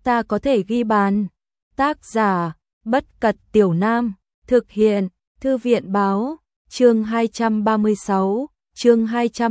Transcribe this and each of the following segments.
ta có thể ghi bàn. Tác giả, Bất Cật Tiểu Nam, thực hiện, Thư viện báo, chương 236, chương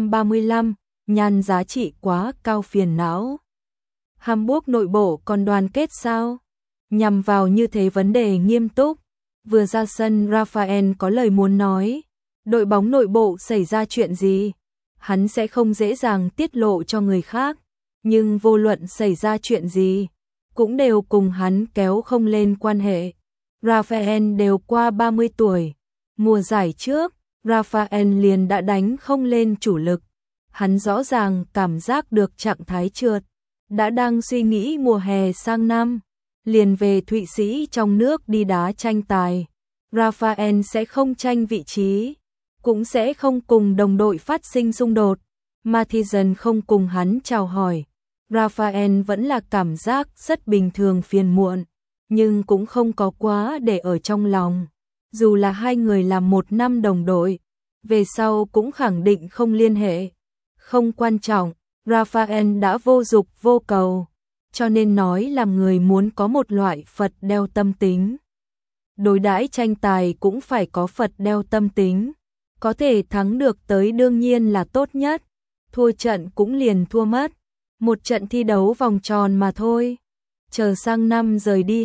235, nhan giá trị quá cao phiền não. Hamburg nội bộ còn đoàn kết sao? Nhằm vào như thế vấn đề nghiêm túc, vừa ra sân Rafael có lời muốn nói. Đội bóng nội bộ xảy ra chuyện gì? Hắn sẽ không dễ dàng tiết lộ cho người khác, nhưng vô luận xảy ra chuyện gì, cũng đều cùng hắn kéo không lên quan hệ. Rafael đều qua 30 tuổi, mùa giải trước, Rafael liền đã đánh không lên chủ lực. Hắn rõ ràng cảm giác được trạng thái trượt, đã đang suy nghĩ mùa hè sang năm, liền về Thụy Sĩ trong nước đi đá tranh tài. Rafael sẽ không tranh vị trí, cũng sẽ không cùng đồng đội phát sinh xung đột. Mathisen không cùng hắn chào hỏi. Rafael vẫn là cảm giác rất bình thường phiền muộn, nhưng cũng không có quá để ở trong lòng. Dù là hai người làm 1 năm đồng đội, về sau cũng khẳng định không liên hệ. Không quan trọng, Rafael đã vô dục vô cầu, cho nên nói làm người muốn có một loại Phật đeo tâm tính. Đối đãi tranh tài cũng phải có Phật đeo tâm tính, có thể thắng được tới đương nhiên là tốt nhất, thua trận cũng liền thua mất. Một trận thi đấu vòng tròn mà thôi. Chờ sang năm rời đi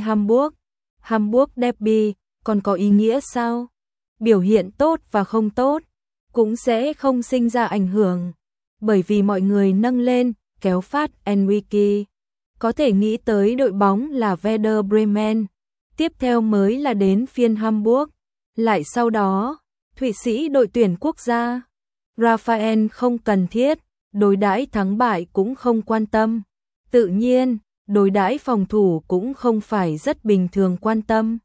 Hamburg derby còn có ý nghĩa sao? Biểu hiện tốt và không tốt cũng sẽ không sinh ra ảnh hưởng, bởi vì mọi người nâng lên, kéo phát Enrique. Có thể nghĩ tới đội bóng là Werder Bremen, tiếp theo mới là đến phiên Hamburg, lại sau đó, Thụy Sĩ đội tuyển quốc gia. Rafael không cần thiết, đối đãi thắng bại cũng không quan tâm. Tự nhiên, đối đãi phòng thủ cũng không phải rất bình thường quan tâm.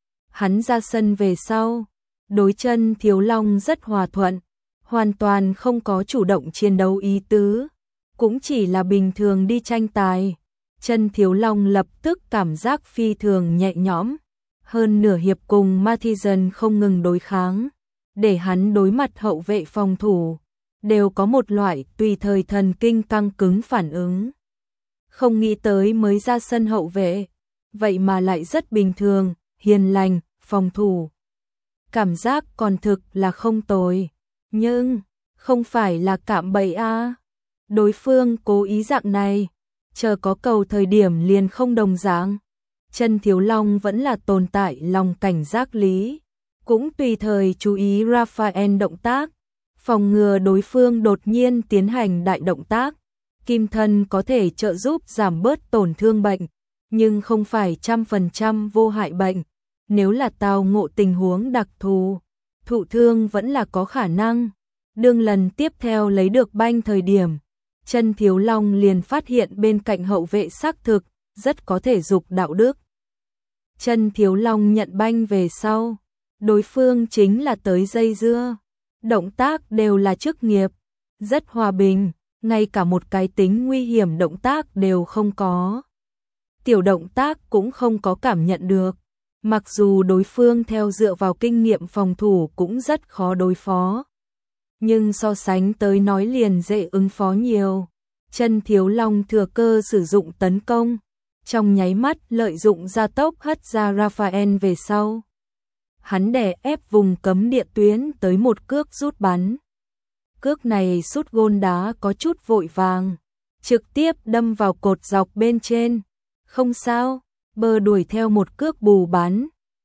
Hắn ra sân về sau, đối chân Thiếu Long rất hòa thuận, hoàn toàn không có chủ động chiến đấu ý tứ, cũng chỉ là bình thường đi tranh tài. Chân Thiếu Long lập tức cảm giác phi thường nhẹ nhõm, hơn nửa hiệp cùng Mathisen không ngừng đối kháng, để hắn đối mặt hậu vệ phòng thủ, đều có một loại tùy thời thần kinh căng cứng phản ứng. Không nghĩ tới mới ra sân hậu vệ, vậy mà lại rất bình thường, hiền lành, phòng thủ. Cảm giác còn thực là không tồi, nhưng không phải là cạm bẫy a. Đối phương cố ý dạng này, chờ có cầu thời điểm liền không đồng dạng. Chân Thiếu Long vẫn là tồn tại lòng cảnh giác lý, cũng tùy thời chú ý Rafael động tác, phòng ngừa đối phương đột nhiên tiến hành đại động tác. Kim thân có thể trợ giúp giảm bớt tổn thương bệnh, nhưng không phải 100% vô hại bệnh. Nếu là tao ngộ tình huống đặc thù, thụ thương vẫn là có khả năng. Đương lần tiếp theo lấy được banh thời điểm, Chân Thiếu Long liền phát hiện bên cạnh hậu vệ xác thực, rất có thể dục đạo đức. Chân Thiếu Long nhận banh về sau, đối phương chính là tới dây dưa. Động tác đều là chức nghiệp, rất hòa bình, ngay cả một cái tính nguy hiểm động tác đều không có. Tiểu động tác cũng không có cảm nhận được, mặc dù đối phương theo dựa vào kinh nghiệm phòng thủ cũng rất khó đối phó. Nhưng so sánh tới nói liền dễ ứng phó nhiều. Chân Thiếu Long thừa cơ sử dụng tấn công, trong nháy mắt lợi dụng gia tốc hất ra Rafael về sau. Hắn đè ép vùng cấm địa tuyến tới một cước rút bắn. Cước này sút gôn đá có chút vội vàng, trực tiếp đâm vào cột dọc bên trên. Không sao, Bơ đuổi theo một cước bù bắn.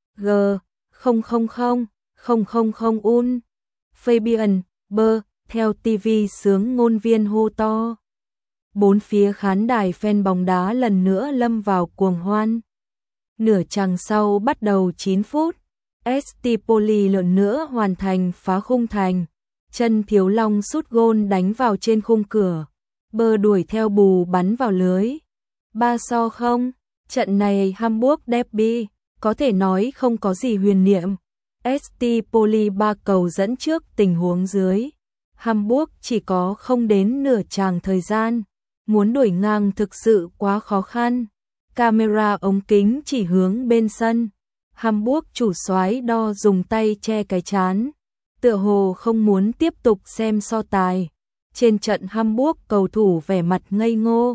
G000 un. Fabian, Bơ, theo TV sướng ngôn viên hô to. Bốn phía khán đài fan bóng đá lần nữa lâm vào cuồng hoan. Nửa chặng sau bắt đầu 9 phút. Estipoli lần nữa hoàn thành phá khung thành. Chân Thiếu Long sút gôn đánh vào trên khung cửa. Bơ đuổi theo bù bắn vào lưới. 3-0. Trận này Hamburg derby, có thể nói không có gì huyền niệm. Estipoli 3 cầu dẫn trước tình huống dưới. Hamburg chỉ có không đến nửa chàng thời gian. Muốn đuổi ngang thực sự quá khó khăn. Camera ống kính chỉ hướng bên sân. Hamburg chủ soái đo dùng tay che cái trán, tựa hồ không muốn tiếp tục xem so tài. Trên trận Hamburg cầu thủ vẻ mặt ngây ngô.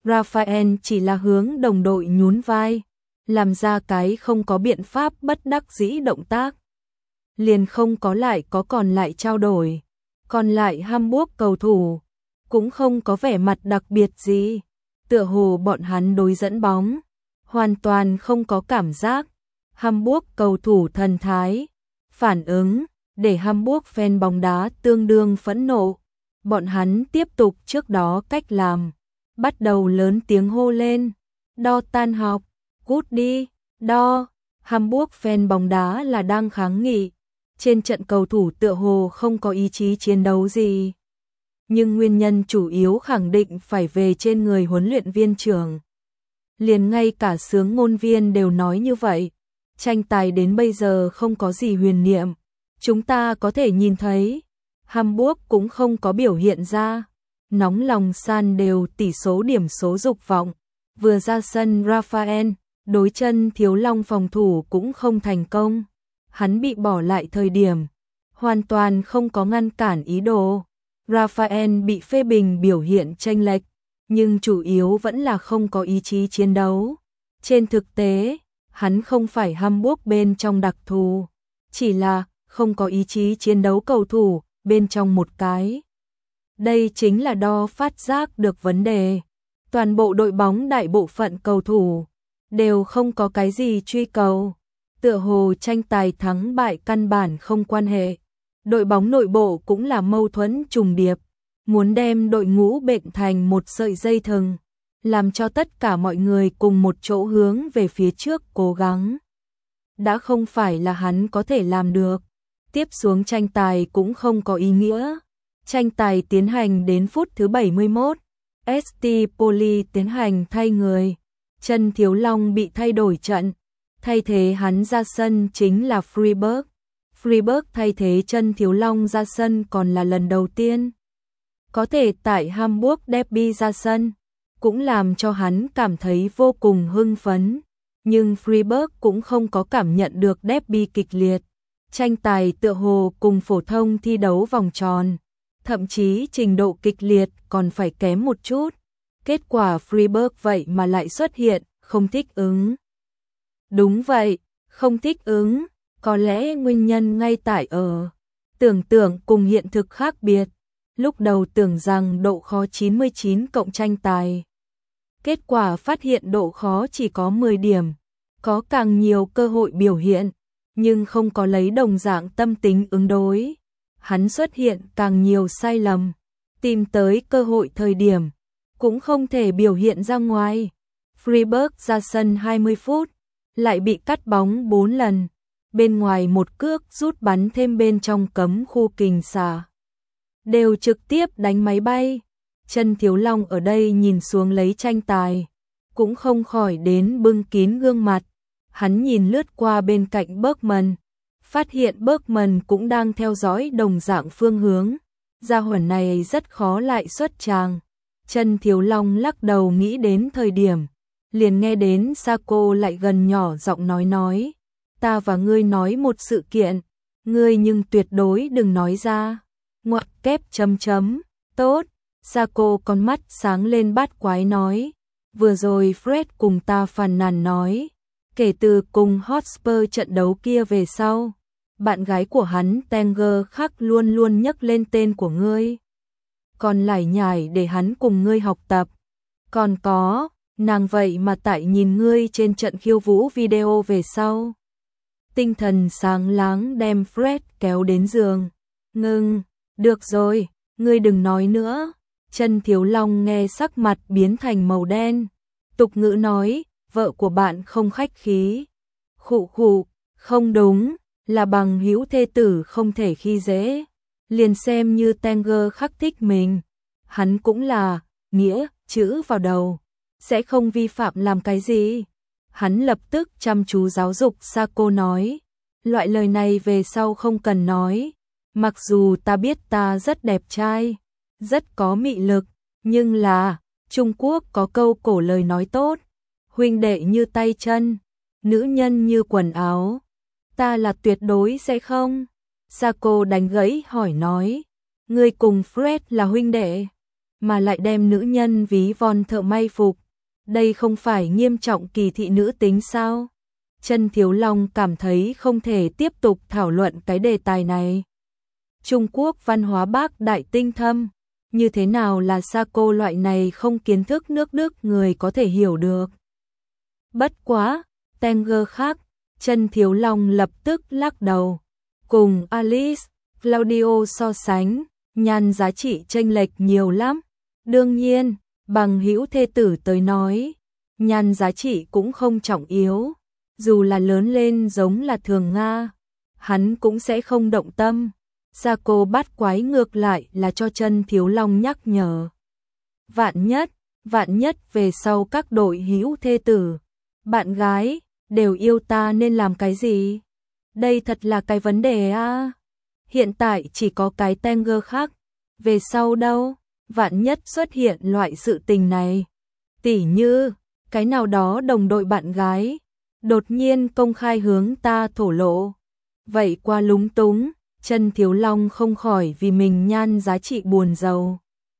Raphael chỉ là hướng đồng đội nhún vai, làm ra cái không có biện pháp bất đắc dĩ động tác. Liền không có lại có còn lại trao đổi. Còn lại Hamburg cầu thủ cũng không có vẻ mặt đặc biệt gì, tựa hồ bọn hắn đối dẫn bóng hoàn toàn không có cảm giác. Hamburg cầu thủ thần thái, phản ứng để Hamburg fan bóng đá tương đương phẫn nộ. Bọn hắn tiếp tục trước đó cách làm, bắt đầu lớn tiếng hô lên, đo tan học, cút đi, đo. Hamburg fan bóng đá là đang kháng nghị. Trên trận cầu thủ tựa hồ không có ý chí chiến đấu gì. Nhưng nguyên nhân chủ yếu khẳng định phải về trên người huấn luyện viên trưởng. Liền ngay cả xướng ngôn viên đều nói như vậy. Tranh tài đến bây giờ không có gì huyền niệm. Chúng ta có thể nhìn thấy, Hamburg cũng không có biểu hiện ra nóng lòng san đều tỷ số điểm số dục vọng. Vừa ra sân Raphael, đối chân Thiếu Long phòng thủ cũng không thành công. Hắn bị bỏ lại thời điểm, hoàn toàn không có ngăn cản ý đồ. Raphael bị phê bình biểu hiện chênh lệch, nhưng chủ yếu vẫn là không có ý chí chiến đấu. Trên thực tế, hắn không phải Hamburg bên trong đặc thù, chỉ là không có ý chí chiến đấu cầu thủ bên trong một cái. Đây chính là đo phát giác được vấn đề. Toàn bộ đội bóng đại bộ phận cầu thủ đều không có cái gì truy cầu. Tựa hồ tranh tài thắng bại căn bản không quan hệ. Đội bóng nội bộ cũng là mâu thuẫn trùng điệp, muốn đem đội ngũ bệnh thành một sợi dây thừng, làm cho tất cả mọi người cùng một chỗ hướng về phía trước cố gắng. Đã không phải là hắn có thể làm được. Tiếp xuống tranh tài cũng không có ý nghĩa. Tranh tài tiến hành đến phút thứ 71, ST Poli tiến hành thay người. Chân Thiếu Long bị thay đổi trận. Thay thế hắn ra sân chính là Freiburg. Freiburg thay thế chân Thiếu Long ra sân còn là lần đầu tiên. Có thể tại Hamburg Derby ra sân, cũng làm cho hắn cảm thấy vô cùng hưng phấn. Nhưng Freiburg cũng không có cảm nhận được derby kịch liệt. Tranh tài tựa hồ cùng phổ thông thi đấu vòng tròn. Thậm chí trình độ kịch liệt còn phải kém một chút. Kết quả Freiburg vậy mà lại xuất hiện, không thích ứng. Đúng vậy, không thích ứng, có lẽ nguyên nhân ngay tại ở tưởng tượng cùng hiện thực khác biệt. Lúc đầu tưởng rằng độ khó 99 cộng tranh tài. Kết quả phát hiện độ khó chỉ có 10 điểm, có càng nhiều cơ hội biểu hiện, nhưng không có lấy đồng dạng tâm tính ứng đối. Hắn xuất hiện càng nhiều sai lầm, tìm tới cơ hội thời điểm, cũng không thể biểu hiện ra ngoài. Freiburg ra sân 20 phút, lại bị cắt bóng 4 lần, bên ngoài một cước rút bắn thêm bên trong cấm khu kình xả. Đều trực tiếp đánh máy bay. Chân Thiếu Long ở đây nhìn xuống lấy tranh tài, cũng không khỏi đến bưng kín gương mặt. Hắn nhìn lướt qua bên cạnh Bergman, phát hiện Bergman cũng đang theo dõi đồng dạng phương hướng. Gia hỏa này rất khó lại xuất tràng. Chân Thiếu Long lắc đầu nghĩ đến thời điểm, liền nghe đến Sako lại gần nhỏ giọng nói, ta và ngươi nói một sự kiện, ngươi nhưng tuyệt đối đừng nói ra. Ngoặc kép chấm chấm, tốt. Sako con mắt sáng lên bát quái nói, vừa rồi Fred cùng ta phàn nàn nói, kể từ cùng Hotspur trận đấu kia về sau, bạn gái của hắn Tenger khắc luôn luôn nhắc lên tên của ngươi. Còn lải nhải để hắn cùng ngươi học tập. Còn có, nàng vậy mà tại nhìn ngươi trên trận khiêu vũ video về sau. Tinh thần sáng láng đem Fred kéo đến giường. Ngưng, được rồi, ngươi đừng nói nữa. Chân Thiếu Long nghe sắc mặt biến thành màu đen. Tục ngữ nói, vợ của bạn không khách khí. Khụ khụ, không đúng, là bằng hữu thê tử không thể khi dễ. Liền xem như Tenger khắc thích mình, hắn cũng là, nghĩa, chữ vào đầu, sẽ không vi phạm làm cái gì. Hắn lập tức chăm chú giáo dục Sako nói, loại lời này về sau không cần nói, mặc dù ta biết ta rất đẹp trai, rất có mị lực, nhưng là, Trung Quốc có câu cổ lời nói tốt, huynh đệ như tay chân, nữ nhân như quần áo, ta là tuyệt đối sẽ không. Sako đánh gãy hỏi nói, ngươi cùng Fred là huynh đệ, mà lại đem nữ nhân ví von thợ may phục. Đây không phải nghiêm trọng kỳ thị nữ tính sao? Chân Thiếu Long cảm thấy không thể tiếp tục thảo luận cái đề tài này. Trung Quốc văn hóa bác đại tinh thâm, như thế nào là Sako loại này không kiến thức nước Đức người có thể hiểu được. Bất quá, Tenger khác, Chân Thiếu Long lập tức lắc đầu. Cùng Alice, Claudio so sánh, nhan giá trị chênh lệch nhiều lắm. Đương nhiên, bằng hữu thê tử tới nói, nhan giá trị cũng không trọng yếu. Dù là lớn lên giống là thường Nga, hắn cũng sẽ không động tâm. Sako bắt quái ngược lại là cho Chân Thiếu Long nhắc nhở. Vạn nhất về sau các đội hữu thê tử, bạn gái, đều yêu ta nên làm cái gì? Đây thật là cái vấn đề à. Hiện tại chỉ có cái Tenger khác, về sau đâu, vạn nhất xuất hiện loại sự tình này. Tỉ như, cái nào đó đồng đội bạn gái, đột nhiên công khai hướng ta thổ lộ. Vậy qua lúng túng, Chân Thiếu Long không khỏi vì mình nhan giá trị buồn rầu.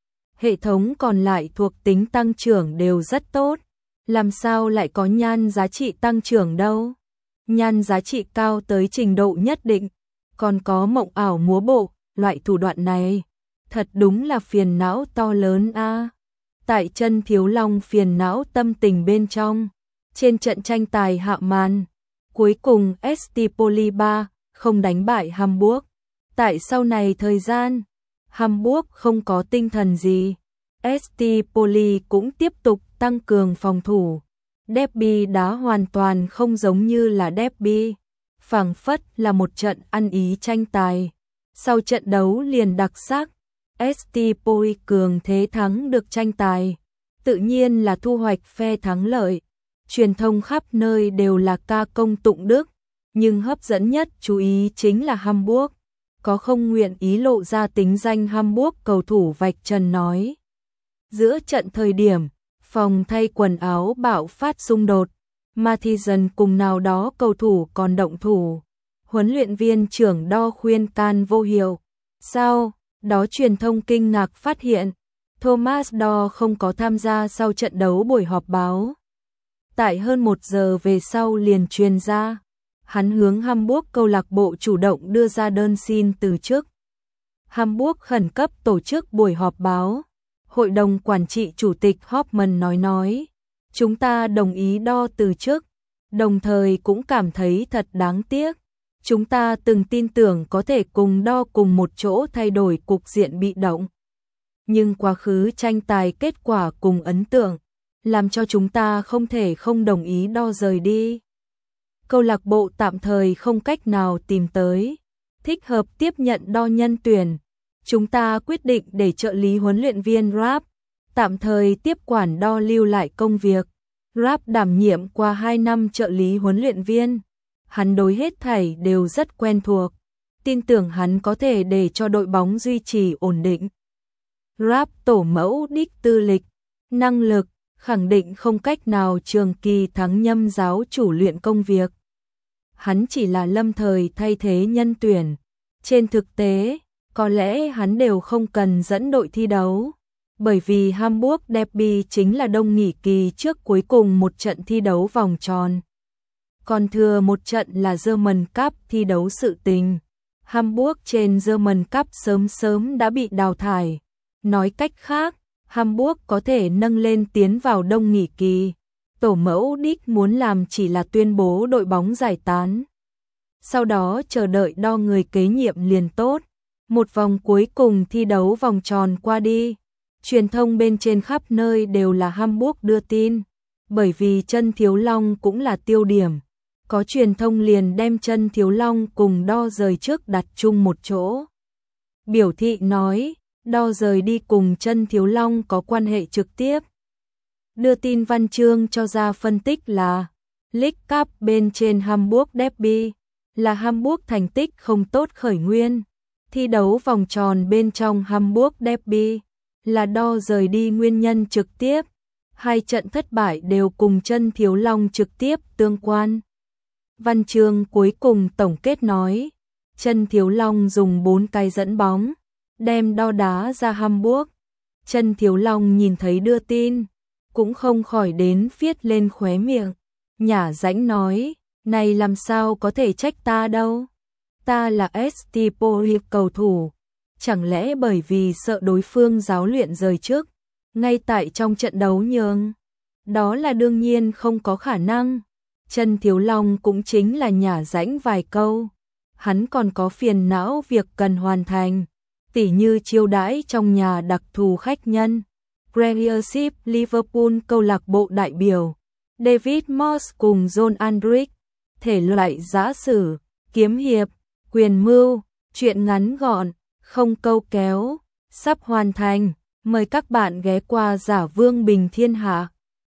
Hệ thống còn lại thuộc tính tăng trưởng đều rất tốt, làm sao lại có nhan giá trị tăng trưởng đâu? Nhan giá trị cao tới trình độ nhất định, còn có mộng ảo múa bộ, loại thủ đoạn này, thật đúng là phiền não to lớn a. Tại Chân Thiếu Long phiền não tâm tình bên trong, trên trận tranh tài hạ màn, cuối cùng ST Poli 3 không đánh bại Hamburg. Tại sau này thời gian, Hamburg không có tinh thần gì, ST Poli cũng tiếp tục tăng cường phòng thủ. Derby đá hoàn toàn không giống như là derby, phảng phất là một trận ăn ý tranh tài. Sau trận đấu liền đặc sắc, ST Poli cường thế thắng được tranh tài, tự nhiên là thu hoạch phe thắng lợi. Truyền thông khắp nơi đều là ca công tụng đức, nhưng hấp dẫn nhất chú ý chính là Hamburg. Có không nguyện ý lộ ra tính danh Hamburg cầu thủ vạch trần nói. Giữa trận thời điểm, phòng thay quần áo bạo phát xung đột, Mathisen cùng nào đó cầu thủ còn động thủ. Huấn luyện viên trưởng Đo khuyên can vô hiệu. Sau đó truyền thông kinh ngạc phát hiện, Thomas Đo không có tham gia sau trận đấu buổi họp báo. Tại hơn 1 giờ về sau liền truyền ra, hắn hướng Hamburg câu lạc bộ chủ động đưa ra đơn xin từ chức. Hamburg khẩn cấp tổ chức buổi họp báo. Hội đồng quản trị chủ tịch Hoffmann nói, chúng ta đồng ý Đo từ chức, đồng thời cũng cảm thấy thật đáng tiếc. Chúng ta từng tin tưởng có thể cùng Đo cùng một chỗ thay đổi cục diện bị động. Nhưng quá khứ tranh tài kết quả cùng ấn tượng, làm cho chúng ta không thể không đồng ý Đo rời đi. Câu lạc bộ tạm thời không cách nào tìm tới thích hợp tiếp nhận Đo nhân tuyển. Chúng ta quyết định để trợ lý huấn luyện viên Rapp tạm thời tiếp quản Đo lưu lại công việc. Rapp đảm nhiệm qua 2 năm trợ lý huấn luyện viên. Hắn đối hết thảy đều rất quen thuộc, tin tưởng hắn có thể để cho đội bóng duy trì ổn định. Rapp tổ mẫu đích tư lịch, năng lực, khẳng định không cách nào trường kỳ thắng nhâm giáo chủ luyện công việc. Hắn chỉ là lâm thời thay thế nhân tuyển. Trên thực tế, có lẽ hắn đều không cần dẫn đội thi đấu, bởi vì Hamburg Derby chính là đông nghỉ kỳ trước cuối cùng một trận thi đấu vòng tròn. Còn thừa một trận là German Cup thi đấu sự tình. Hamburg trên German Cup sớm đã bị đào thải. Nói cách khác, Hamburg có thể nâng lên tiến vào đông nghỉ kỳ. Tổ mẫu đích muốn làm chỉ là tuyên bố đội bóng giải tán. Sau đó chờ đợi Đo người kế nhiệm liền tốt. Một vòng cuối cùng thi đấu vòng tròn qua đi, truyền thông bên trên khắp nơi đều là Hamburg đưa tin, bởi vì Chân Thiếu Long cũng là tiêu điểm. Có truyền thông liền đem Chân Thiếu Long cùng Đo rời trước đặt chung một chỗ. Biểu thị nói, Đo rời đi cùng Chân Thiếu Long có quan hệ trực tiếp. Đưa tin văn chương cho ra phân tích là, League Cup bên trên Hamburg Derby, là Hamburg thành tích không tốt khởi nguyên. Thi đấu vòng tròn bên trong Hamburg Derby, là Đo rời đi nguyên nhân trực tiếp. 2 trận thất bại đều cùng Chân Thiếu Long trực tiếp tương quan. Văn chương cuối cùng tổng kết nói, Chân Thiếu Long dùng 4 cái dẫn bóng, đem Đo đá ra Hamburg. Chân Thiếu Long nhìn thấy đưa tin, cũng không khỏi đến viết lên khóe miệng, nhả rãnh nói, này làm sao có thể trách ta đâu, ta là ST Police cầu thủ, chẳng lẽ bởi vì sợ đối phương giáo luyện rời trước, ngay tại trong trận đấu nhường, đó là đương nhiên không có khả năng. Chân Thiếu Long cũng chính là nhả rãnh vài câu, hắn còn có phiền não việc cần hoàn thành, tỉ như chiêu đãi trong nhà đặc thù khách nhân. Premiership Liverpool câu lạc bộ đại biểu, David Moss cùng John Aldridge, thể loại giã sử, kiếm hiệp, quyền mưu, truyện ngắn gọn, không câu kéo, sắp hoàn thành, mời các bạn ghé qua Giả Vương Bình Thiên Hạ.